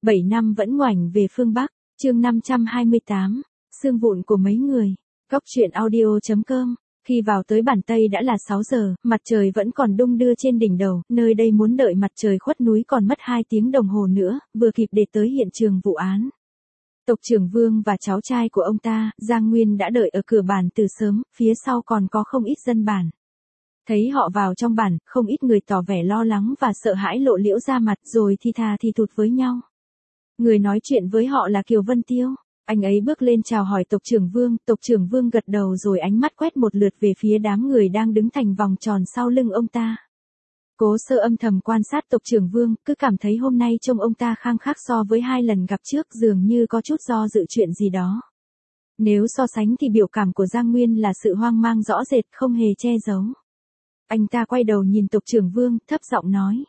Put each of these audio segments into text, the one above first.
7 năm vẫn ngoảnh về phương Bắc, chương 528, xương vụn của mấy người. Góc truyện audio.com. Khi vào tới bản Tây đã là 6 giờ, mặt trời vẫn còn đung đưa trên đỉnh đầu, nơi đây muốn đợi mặt trời khuất núi còn mất 2 tiếng đồng hồ nữa, vừa kịp để tới hiện trường vụ án. Tộc trưởng Vương và cháu trai của ông ta, Giang Nguyên đã đợi ở cửa bản từ sớm, phía sau còn có không ít dân bản. Thấy họ vào trong bản, không ít người tỏ vẻ lo lắng và sợ hãi lộ liễu ra mặt rồi thì thà thì thụt với nhau. Người nói chuyện với họ là Kiều Vân Tiêu. Anh ấy bước lên chào hỏi tộc trưởng Vương gật đầu rồi ánh mắt quét một lượt về phía đám người đang đứng thành vòng tròn sau lưng ông ta. Cố Sơ âm thầm quan sát tộc trưởng Vương, cứ cảm thấy hôm nay trông ông ta khang khác so với 2 lần gặp trước, dường như có chút do dự chuyện gì đó. Nếu so sánh thì biểu cảm của Giang Nguyên là sự hoang mang rõ rệt, không hề che giấu. Anh ta quay đầu nhìn tộc trưởng Vương, thấp giọng nói.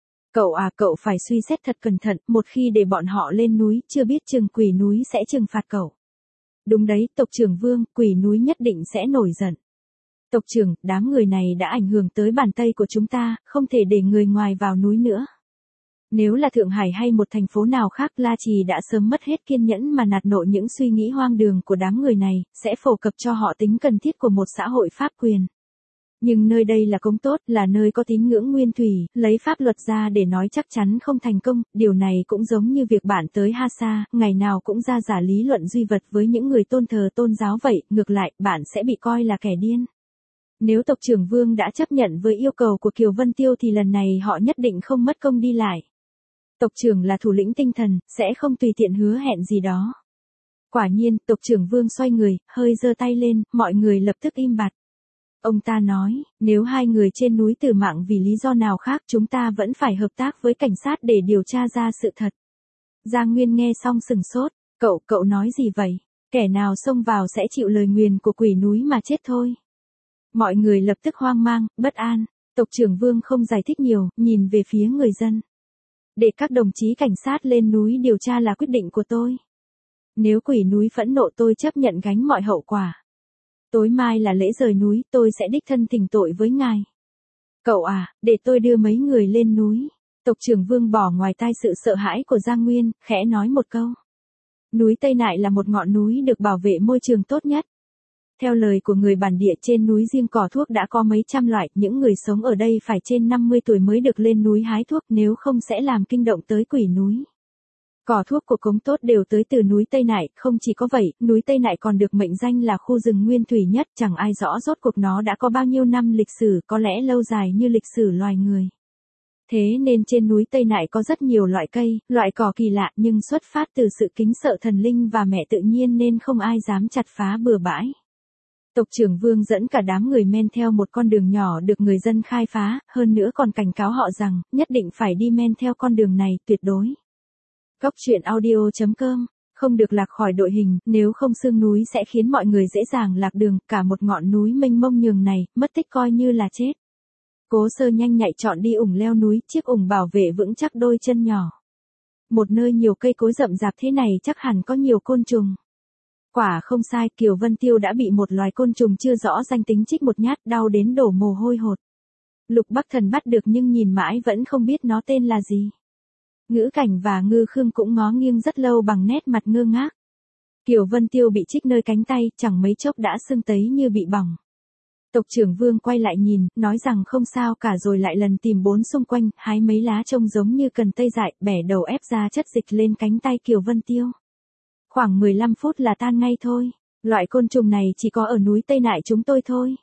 Cậu phải suy xét thật cẩn thận, một khi để bọn họ lên núi, chưa biết chừng quỷ núi sẽ trừng phạt cậu. Đúng đấy, tộc trưởng Vương, quỷ núi nhất định sẽ nổi giận. Tộc trưởng, đám người này đã ảnh hưởng tới bản Tây của chúng ta, không thể để người ngoài vào núi nữa. Nếu là Thượng Hải hay một thành phố nào khác, La Trì đã sớm mất hết kiên nhẫn mà nạt nộ những suy nghĩ hoang đường của đám người này, sẽ phổ cập cho họ tính cần thiết của một xã hội pháp quyền. Nhưng nơi đây là Cống Tốt, là nơi có tín ngưỡng nguyên thủy, lấy pháp luật ra để nói chắc chắn không thành công, điều này cũng giống như việc bạn tới Hasa, ngày nào cũng ra giả lý luận duy vật với những người tôn thờ tôn giáo vậy, ngược lại, bạn sẽ bị coi là kẻ điên. Nếu tộc trưởng Vương đã chấp nhận với yêu cầu của Kiều Vân Tiêu thì lần này họ nhất định không mất công đi lại. Tộc trưởng là thủ lĩnh tinh thần, sẽ không tùy tiện hứa hẹn gì đó. Quả nhiên, tộc trưởng Vương xoay người, hơi giơ tay lên, mọi người lập tức im bặt. Ông ta nói, nếu 2 người trên núi tử mạng vì lý do nào khác chúng ta vẫn phải hợp tác với cảnh sát để điều tra ra sự thật. Giang Nguyên nghe xong sừng sốt, cậu nói gì vậy? Kẻ nào xông vào sẽ chịu lời nguyền của quỷ núi mà chết thôi. Mọi người lập tức hoang mang, bất an, tộc trưởng Vương không giải thích nhiều, nhìn về phía người dân. Để các đồng chí cảnh sát lên núi điều tra là quyết định của tôi. Nếu quỷ núi phẫn nộ tôi chấp nhận gánh mọi hậu quả. Tối mai là lễ rời núi, tôi sẽ đích thân thỉnh tội với ngài. Để tôi đưa mấy người lên núi. Tộc trưởng Vương bỏ ngoài tai sự sợ hãi của Giang Nguyên, khẽ nói một câu. Núi Tây Nại là một ngọn núi được bảo vệ môi trường tốt nhất. Theo lời của người bản địa, trên núi riêng cỏ thuốc đã có mấy trăm loại, những người sống ở đây phải trên 50 tuổi mới được lên núi hái thuốc, nếu không sẽ làm kinh động tới quỷ núi. Cỏ thuốc của Cống Tốt đều tới từ núi Tây Nại, không chỉ có vậy, núi Tây Nại còn được mệnh danh là khu rừng nguyên thủy nhất, chẳng ai rõ rốt cuộc nó đã có bao nhiêu năm lịch sử, có lẽ lâu dài như lịch sử loài người. Thế nên trên núi Tây Nại có rất nhiều loại cây, loại cỏ kỳ lạ, nhưng xuất phát từ sự kính sợ thần linh và mẹ tự nhiên nên không ai dám chặt phá bừa bãi. Tộc trưởng Vương dẫn cả đám người men theo một con đường nhỏ được người dân khai phá, hơn nữa còn cảnh cáo họ rằng, nhất định phải đi men theo con đường này, tuyệt đối. Góc truyện audio.com, không được lạc khỏi đội hình, nếu không sương núi sẽ khiến mọi người dễ dàng lạc đường, cả một ngọn núi mênh mông nhường này, mất tích coi như là chết. Cố Sơ nhanh nhạy chọn đi ủng leo núi, chiếc ủng bảo vệ vững chắc đôi chân nhỏ. Một nơi nhiều cây cối rậm rạp thế này chắc hẳn có nhiều côn trùng. Quả không sai, Kiều Vân Tiêu đã bị một loài côn trùng chưa rõ danh tính chích một nhát, đau đến đổ mồ hôi hột. Lục Bắc Thần bắt được nhưng nhìn mãi vẫn không biết nó tên là gì. Ngữ Cảnh và Ngư Khương cũng ngó nghiêng rất lâu bằng nét mặt ngơ ngác. Kiều Vân Tiêu bị chích nơi cánh tay, chẳng mấy chốc đã sưng tấy như bị bỏng. Tộc trưởng Vương quay lại nhìn, nói rằng không sao cả rồi lại lần tìm 4 xung quanh, hái mấy lá trông giống như cần tây dại, bẻ đầu ép ra chất dịch lên cánh tay Kiều Vân Tiêu. Khoảng 15 phút là tan ngay thôi, loại côn trùng này chỉ có ở núi Tây Nại chúng tôi thôi.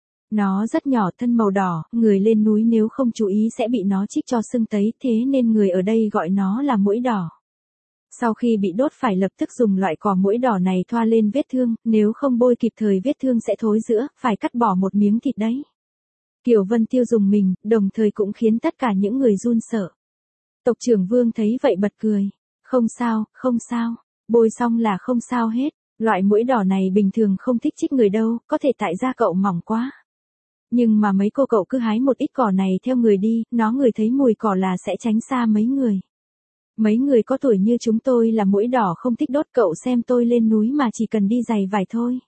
Nó rất nhỏ, thân màu đỏ, người lên núi nếu không chú ý sẽ bị nó chích cho sưng tấy, thế nên người ở đây gọi nó là muỗi đỏ. Sau khi bị đốt phải lập tức dùng loại cỏ muỗi đỏ này thoa lên vết thương, nếu không bôi kịp thời vết thương sẽ thối rữa, phải cắt bỏ một miếng thịt đấy. Kiều Vân Tiêu dùng mình, đồng thời cũng khiến tất cả những người run sợ. Tộc trưởng Vương thấy vậy bật cười. Không sao, bôi xong là không sao hết, loại muỗi đỏ này bình thường không thích chích người đâu, có thể tại da cậu mỏng quá. Nhưng mà mấy cô cậu cứ hái một ít cỏ này theo người đi, nó ngửi thấy mùi cỏ là sẽ tránh xa mấy người. Mấy người có tuổi như chúng tôi là muỗi đỏ không thích đốt, cậu xem tôi lên núi mà chỉ cần đi giày vải thôi.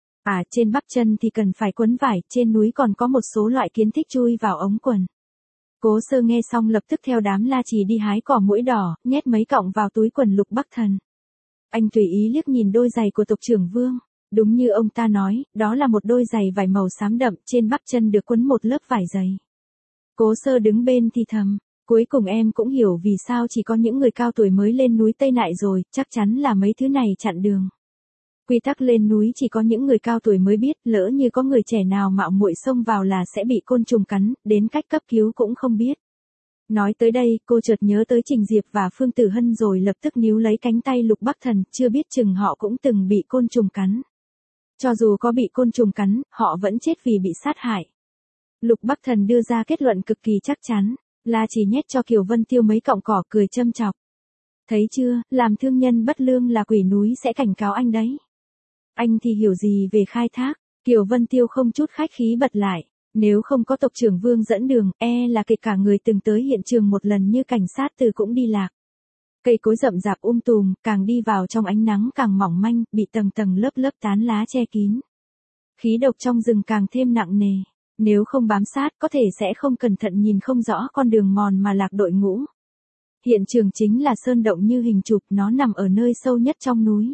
Trên bắp chân thì cần phải quấn vải, trên núi còn có một số loại kiến thích chui vào ống quần. Cố Sơ nghe xong lập tức theo đám La Trì đi hái cỏ muỗi đỏ, nhét mấy cọng vào túi quần Lục Bắc Thần. Anh tùy ý liếc nhìn đôi giày của tộc trưởng Vương. Đúng như ông ta nói, đó là một đôi giày vải màu xám đậm, trên bắp chân được quấn một lớp vải dày. Cố Sơ đứng bên thì thầm, cuối cùng em cũng hiểu vì sao chỉ có những người cao tuổi mới lên núi Tây Nại rồi, chắc chắn là mấy thứ này chặn đường. Quy tắc lên núi chỉ có những người cao tuổi mới biết, lỡ như có người trẻ nào mạo muội xông vào là sẽ bị côn trùng cắn, đến cách cấp cứu cũng không biết. Nói tới đây, cô chợt nhớ tới Trình Diệp và Phương Tử Hân rồi lập tức níu lấy cánh tay Lục Bắc Thần, chưa biết chừng họ cũng từng bị côn trùng cắn. Cho dù có bị côn trùng cắn, họ vẫn chết vì bị sát hại. Lục Bắc Thần đưa ra kết luận cực kỳ chắc chắn, là chỉ nhét cho Kiều Vân Tiêu mấy cọng cỏ cười châm chọc. Thấy chưa, làm thương nhân bất lương là quỷ núi sẽ cảnh cáo anh đấy. Anh thì hiểu gì về khai thác, Kiều Vân Tiêu không chút khách khí bật lại. Nếu không có tộc trưởng Vương dẫn đường, là kể cả người từng tới hiện trường một lần như cảnh sát từ cũng đi lạc. Cây cối rậm rạp tùm, càng đi vào trong ánh nắng càng mỏng manh, bị tầng tầng lớp lớp tán lá che kín. Khí độc trong rừng càng thêm nặng nề. Nếu không bám sát có thể sẽ không cẩn thận nhìn không rõ con đường mòn mà lạc đội ngũ. Hiện trường chính là sơn động như hình chụp, nó nằm ở nơi sâu nhất trong núi.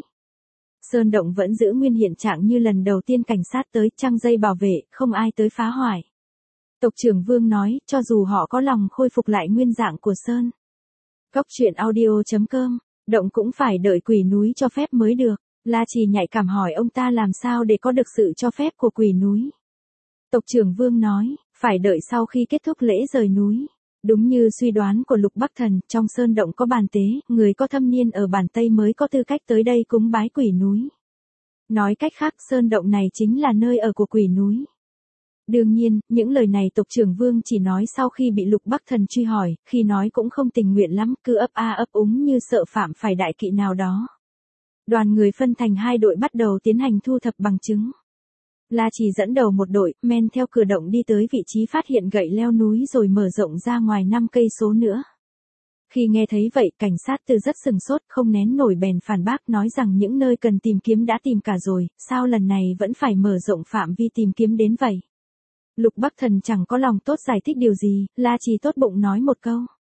Sơn động vẫn giữ nguyên hiện trạng như lần đầu tiên cảnh sát tới, trăng dây bảo vệ, không ai tới phá hoại. Tộc trưởng Vương nói, cho dù họ có lòng khôi phục lại nguyên dạng của sơn. Cốc truyện audio.com, động cũng phải đợi quỷ núi cho phép mới được. La Trì nhạy cảm hỏi ông ta làm sao để có được sự cho phép của quỷ núi. Tộc trưởng Vương nói, phải đợi sau khi kết thúc lễ rời núi. Đúng như suy đoán của Lục Bắc Thần, trong sơn động có bàn tế, người có thâm niên ở bản Tây mới có tư cách tới đây cúng bái quỷ núi. Nói cách khác, sơn động này chính là nơi ở của quỷ núi. Đương nhiên, những lời này tộc trưởng Vương chỉ nói sau khi bị Lục Bắc Thần truy hỏi, khi nói cũng không tình nguyện lắm, cứ ấp a ấp úng như sợ phạm phải đại kỵ nào đó. Đoàn người phân thành hai đội bắt đầu tiến hành thu thập bằng chứng. La Trì dẫn đầu một đội, men theo cửa động đi tới vị trí phát hiện gậy leo núi rồi mở rộng ra ngoài 5 cây số nữa. Khi nghe thấy vậy, cảnh sát từ rất sừng sốt, không nén nổi bèn phản bác nói rằng những nơi cần tìm kiếm đã tìm cả rồi, sao lần này vẫn phải mở rộng phạm vi tìm kiếm đến vậy. Lục Bắc Thần chẳng có lòng tốt giải thích điều gì, La Trì tốt bụng nói một câu.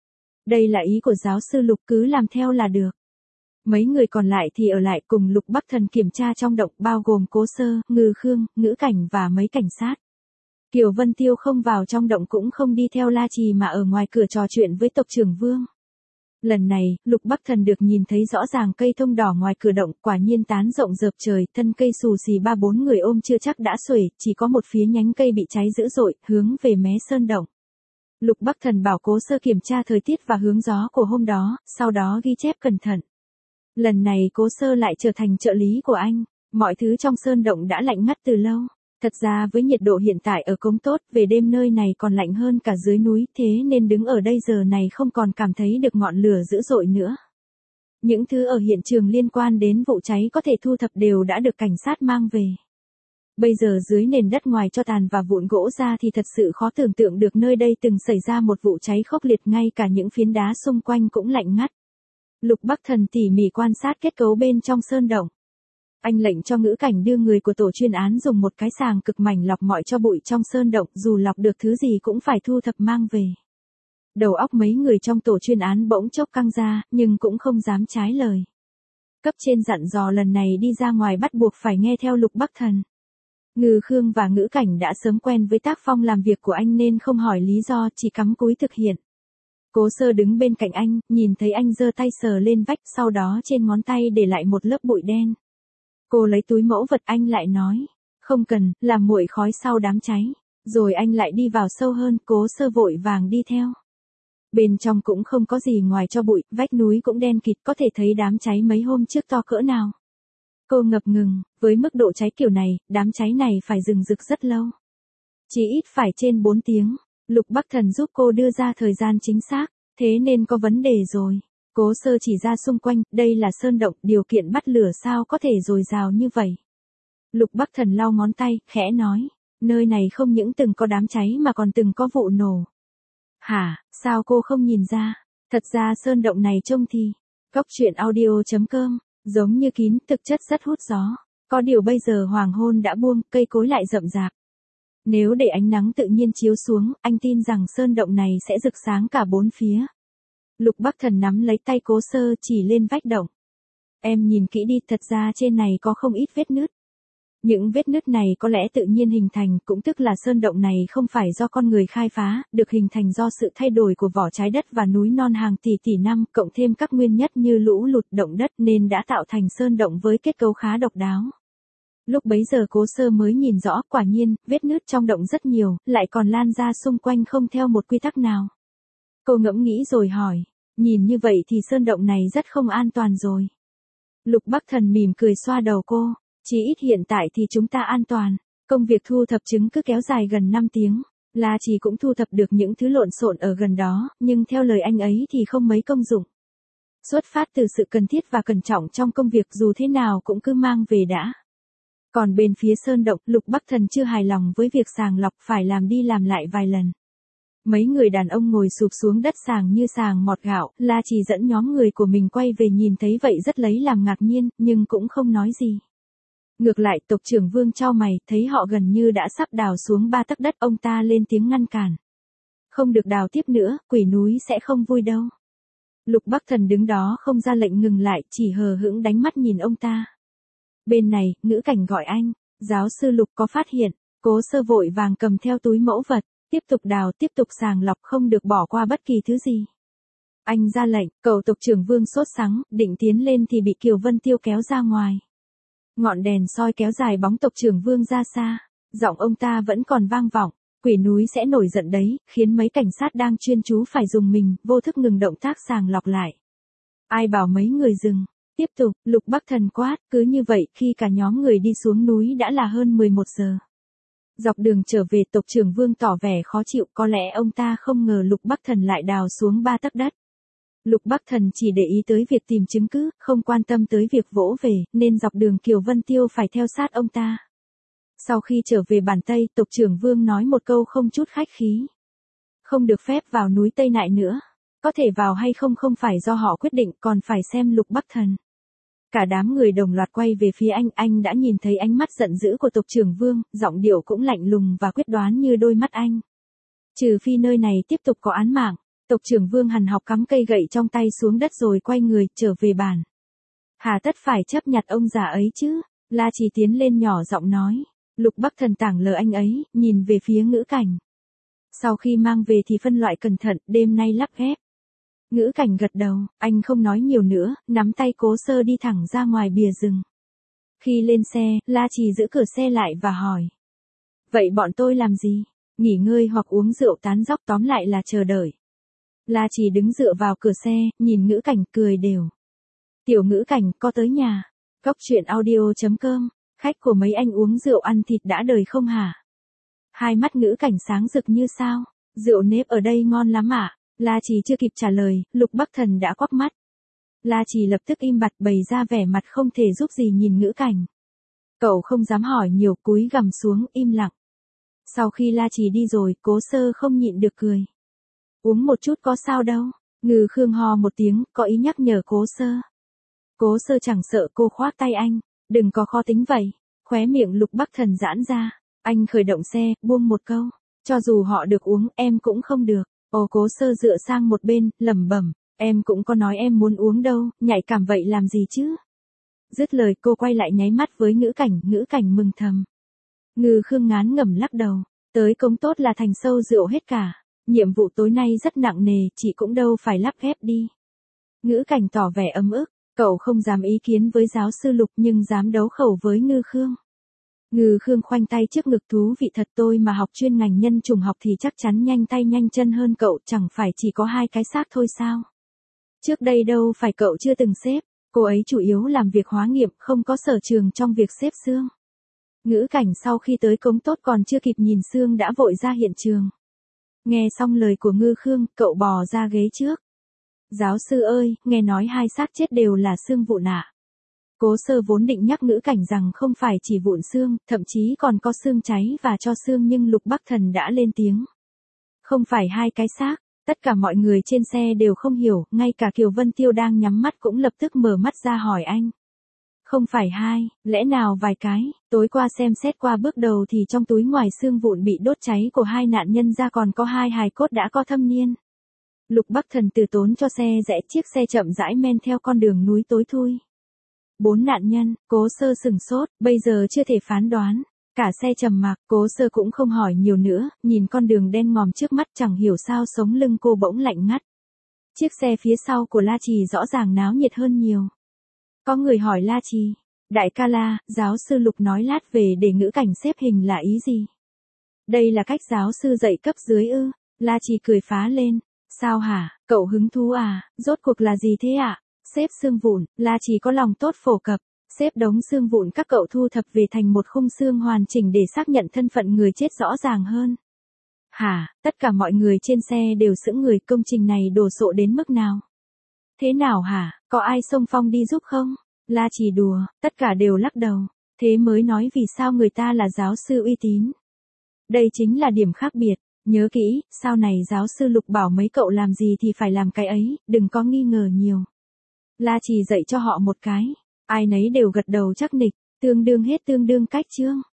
Đây là ý của giáo sư Lục, cứ làm theo là được. Mấy người còn lại thì ở lại cùng Lục Bắc Thần kiểm tra trong động, bao gồm Cố Sơ, Ngư Khương, Ngữ Cảnh và mấy cảnh sát. Kiều Vân Tiêu không vào trong động cũng không đi theo La Trì mà ở ngoài cửa trò chuyện với tộc trưởng Vương. Lần này, Lục Bắc Thần được nhìn thấy rõ ràng cây thông đỏ ngoài cửa động, quả nhiên tán rộng rợp trời, thân cây xù xì 3-4 người ôm chưa chắc đã xuể, chỉ có một phía nhánh cây bị cháy dữ dội, hướng về mé sơn động. Lục Bắc Thần bảo Cố Sơ kiểm tra thời tiết và hướng gió của hôm đó, sau đó ghi chép cẩn thận. Lần này Cố Sơ lại trở thành trợ lý của anh, mọi thứ trong sơn động đã lạnh ngắt từ lâu. Thật ra với nhiệt độ hiện tại ở Cống Tốt, về đêm nơi này còn lạnh hơn cả dưới núi, thế nên đứng ở đây giờ này không còn cảm thấy được ngọn lửa dữ dội nữa. Những thứ ở hiện trường liên quan đến vụ cháy có thể thu thập đều đã được cảnh sát mang về. Bây giờ dưới nền đất ngoài cho tàn và vụn gỗ ra thì thật sự khó tưởng tượng được nơi đây từng xảy ra một vụ cháy khốc liệt, ngay cả những phiến đá xung quanh cũng lạnh ngắt. Lục Bắc Thần tỉ mỉ quan sát kết cấu bên trong sơn động. Anh lệnh cho Ngữ Cảnh đưa người của tổ chuyên án dùng một cái sàng cực mảnh lọc mọi tro bụi trong sơn động, dù lọc được thứ gì cũng phải thu thập mang về. Đầu óc mấy người trong tổ chuyên án bỗng chốc căng ra, nhưng cũng không dám trái lời. Cấp trên dặn dò lần này đi ra ngoài bắt buộc phải nghe theo Lục Bắc Thần. Ngư Khương và Ngữ Cảnh đã sớm quen với tác phong làm việc của anh nên không hỏi lý do, chỉ cắm cúi thực hiện. Cố Sơ đứng bên cạnh anh, nhìn thấy anh giơ tay sờ lên vách, sau đó trên ngón tay để lại một lớp bụi đen. Cô lấy túi mẫu vật, anh lại nói, không cần, làm nguội khói sau đám cháy. Rồi anh lại đi vào sâu hơn, Cố Sơ vội vàng đi theo. Bên trong cũng không có gì ngoài tro bụi, vách núi cũng đen kịt, có thể thấy đám cháy mấy hôm trước to cỡ nào. Cô ngập ngừng, với mức độ cháy kiểu này, đám cháy này phải rừng rực rất lâu. Chỉ ít phải trên 4 tiếng. Lục Bắc Thần giúp cô đưa ra thời gian chính xác, thế nên có vấn đề rồi. Cố Sơ chỉ ra xung quanh, đây là sơn động, điều kiện bắt lửa sao có thể dồi dào như vậy. Lục Bắc Thần lau ngón tay, khẽ nói, nơi này không những từng có đám cháy mà còn từng có vụ nổ. Hả, sao cô không nhìn ra? Thật ra sơn động này trông thì, cốc truyện audio.com, giống như kín, thực chất rất hút gió. Có điều bây giờ hoàng hôn đã buông, cây cối lại rậm rạp. Nếu để ánh nắng tự nhiên chiếu xuống, anh tin rằng sơn động này sẽ rực sáng cả bốn phía. Lục Bắc Thần nắm lấy tay Cố Sơ chỉ lên vách động. Em nhìn kỹ đi, thật ra trên này có không ít vết nứt. Những vết nứt này có lẽ tự nhiên hình thành, cũng tức là sơn động này không phải do con người khai phá, được hình thành do sự thay đổi của vỏ trái đất và núi non hàng tỷ tỷ năm, cộng thêm các nguyên nhất như lũ lụt, động đất nên đã tạo thành sơn động với kết cấu khá độc đáo. Lúc bấy giờ Cố Sơ mới nhìn rõ, quả nhiên, vết nứt trong động rất nhiều, lại còn lan ra xung quanh không theo một quy tắc nào. Cô ngẫm nghĩ rồi hỏi, nhìn như vậy thì sơn động này rất không an toàn rồi. Lục Bắc Thần mỉm cười xoa đầu cô, chỉ ít hiện tại thì chúng ta an toàn. Công việc thu thập chứng cứ kéo dài gần 5 tiếng. La Trì cũng thu thập được những thứ lộn xộn ở gần đó, nhưng theo lời anh ấy thì không mấy công dụng. Xuất phát từ sự cần thiết và cẩn trọng trong công việc, dù thế nào cũng cứ mang về đã. Còn bên phía sơn động, Lục Bắc Thần chưa hài lòng với việc sàng lọc, phải làm đi làm lại vài lần. Mấy người đàn ông ngồi sụp xuống đất sàng như sàng mọt gạo, La Trì dẫn nhóm người của mình quay về nhìn thấy vậy rất lấy làm ngạc nhiên, nhưng cũng không nói gì. Ngược lại, tộc trưởng Vương chau mày, thấy họ gần như đã sắp đào xuống 3 tấc đất, ông ta lên tiếng ngăn cản. Không được đào tiếp nữa, quỷ núi sẽ không vui đâu. Lục Bắc Thần đứng đó không ra lệnh ngừng lại, chỉ hờ hững đánh mắt nhìn ông ta. Bên này, Ngữ Cảnh gọi anh, giáo sư Lục có phát hiện. Cố Sơ vội vàng cầm theo túi mẫu vật, tiếp tục đào, tiếp tục sàng lọc, không được bỏ qua bất kỳ thứ gì. Anh ra lệnh, cậu tộc trưởng Vương sốt sắng, định tiến lên thì bị Kiều Vân Tiêu kéo ra ngoài. Ngọn đèn soi kéo dài bóng tộc trưởng Vương ra xa, giọng ông ta vẫn còn vang vọng, quỷ núi sẽ nổi giận đấy, khiến mấy cảnh sát đang chuyên chú phải dùng mình, vô thức ngừng động tác sàng lọc lại. Ai bảo mấy người dừng, tiếp tục, Lục Bắc Thần quát, cứ như vậy khi cả nhóm người đi xuống núi đã là hơn 11 giờ. Dọc đường trở về, tộc trưởng Vương tỏ vẻ khó chịu, có lẽ ông ta không ngờ Lục Bắc Thần lại đào xuống 3 tấc đất. Lục Bắc Thần chỉ để ý tới việc tìm chứng cứ, không quan tâm tới việc vỗ về, nên dọc đường Kiều Vân Tiêu phải theo sát ông ta. Sau khi trở về bản Tây, tộc trưởng Vương nói một câu không chút khách khí. Không được phép vào núi Tây Nại nữa. Có thể vào hay không không phải do họ quyết định, còn phải xem Lục Bắc Thần. Cả đám người đồng loạt quay về phía anh đã nhìn thấy ánh mắt giận dữ của tộc trưởng Vương, giọng điệu cũng lạnh lùng và quyết đoán như đôi mắt anh. Trừ phi nơi này tiếp tục có án mạng. Tộc trưởng Vương hằn học cắm cây gậy trong tay xuống đất rồi quay người, trở về bản. Hà tất phải chấp nhặt ông già ấy chứ, La Trì tiến lên nhỏ giọng nói. Lục Bắc Thần tảng lờ anh ấy, nhìn về phía Ngữ Cảnh. Sau khi mang về thì phân loại cẩn thận, đêm nay lắp ghép. Ngữ Cảnh gật đầu, anh không nói nhiều nữa, nắm tay Cố Sơ đi thẳng ra ngoài bìa rừng. Khi lên xe, La Trì giữ cửa xe lại và hỏi. Vậy bọn tôi làm gì? Nghỉ ngơi hoặc uống rượu tán dóc, tóm lại là chờ đợi. La Trì đứng dựa vào cửa xe, nhìn Ngữ Cảnh cười đều. Tiểu Ngữ Cảnh, có tới nhà. Góc truyện audio.com, khách của mấy anh uống rượu ăn thịt đã đời không hả? Hai mắt Ngữ Cảnh sáng rực như sao. Rượu nếp ở đây ngon lắm ạ. La Trì chưa kịp trả lời, Lục Bắc Thần đã quắc mắt. La Trì lập tức im bặt, bày ra vẻ mặt không thể giúp gì nhìn Ngữ Cảnh. Cậu không dám hỏi nhiều, cúi gằm xuống, im lặng. Sau khi La Trì đi rồi, Cố Sơ không nhịn được cười. Uống một chút có sao đâu. Ngư Khương ho một tiếng, có ý nhắc nhở Cố Sơ. Cố Sơ chẳng sợ, cô khoác tay anh. Đừng có khó tính vậy. Khóe miệng Lục Bắc Thần giãn ra. Anh khởi động xe, buông một câu. Cho dù họ được uống, em cũng không được. Cố Sơ dựa sang một bên, lẩm bẩm. Em cũng có nói em muốn uống đâu, nhạy cảm vậy làm gì chứ? Dứt lời cô quay lại nháy mắt với Ngữ Cảnh mừng thầm. Ngư Khương ngán ngẩm lắc đầu. Tới Cống Tốt là thành sâu rượu hết cả. Nhiệm vụ tối nay rất nặng nề, chị cũng đâu phải lắp ghép đi. Ngữ Cảnh tỏ vẻ ấm ức, cậu không dám ý kiến với giáo sư Lục nhưng dám đấu khẩu với Ngư Khương. Ngư Khương khoanh tay trước ngực, thú vị thật, tôi mà học chuyên ngành nhân chủng học thì chắc chắn nhanh tay nhanh chân hơn cậu, chẳng phải chỉ có 2 cái xác thôi sao? Trước đây đâu phải cậu chưa từng xếp, cô ấy chủ yếu làm việc hóa nghiệm, không có sở trường trong việc xếp xương. Ngữ Cảnh sau khi tới Cống Tốt còn chưa kịp nhìn xương đã vội ra hiện trường. Nghe xong lời của Ngư Khương, cậu bò ra ghế trước. Giáo sư ơi, nghe nói 2 xác chết đều là xương vụn ạ. Cố Sơ vốn định nhắc Ngữ Cảnh rằng không phải chỉ vụn xương, thậm chí còn có xương cháy và cho xương, nhưng Lục Bắc Thần đã lên tiếng. Không phải 2 cái xác, tất cả mọi người trên xe đều không hiểu, ngay cả Kiều Vân Tiêu đang nhắm mắt cũng lập tức mở mắt ra hỏi anh. Không phải 2, lẽ nào vài cái, tối qua xem xét qua bước đầu thì trong túi ngoài xương vụn bị đốt cháy của 2 nạn nhân ra còn có 2 hài cốt đã có thâm niên. Lục Bắc Thần từ tốn cho xe rẽ chiếc xe chậm rãi men theo con đường núi tối thui. 4 nạn nhân, Cố Sơ sửng sốt, bây giờ chưa thể phán đoán. Cả xe trầm mặc, Cố Sơ cũng không hỏi nhiều nữa, nhìn con đường đen ngòm trước mắt chẳng hiểu sao sống lưng cô bỗng lạnh ngắt. Chiếc xe phía sau của La Trì rõ ràng náo nhiệt hơn nhiều. Có người hỏi La Trì, đại ca La, giáo sư Lục nói lát về để ngữ cảnh xếp hình là ý gì? Đây là cách giáo sư dạy cấp dưới ư? La Trì cười phá lên, sao hả, cậu hứng thú à, rốt cuộc là gì thế ạ? Xếp xương vụn, La Trì có lòng tốt phổ cập, xếp đống xương vụn các cậu thu thập về thành một khung xương hoàn chỉnh để xác nhận thân phận người chết rõ ràng hơn. Hả, tất cả mọi người trên xe đều sững người, công trình này đồ sộ đến mức nào? Thế nào hả, có ai xông phong đi giúp không? La Trì đùa, tất cả đều lắc đầu, thế mới nói vì sao người ta là giáo sư uy tín. Đây chính là điểm khác biệt, nhớ kỹ, sau này giáo sư Lục bảo mấy cậu làm gì thì phải làm cái ấy, đừng có nghi ngờ nhiều. La Trì dạy cho họ một cái, ai nấy đều gật đầu chắc nịch, tương đương hết tương đương cách chương.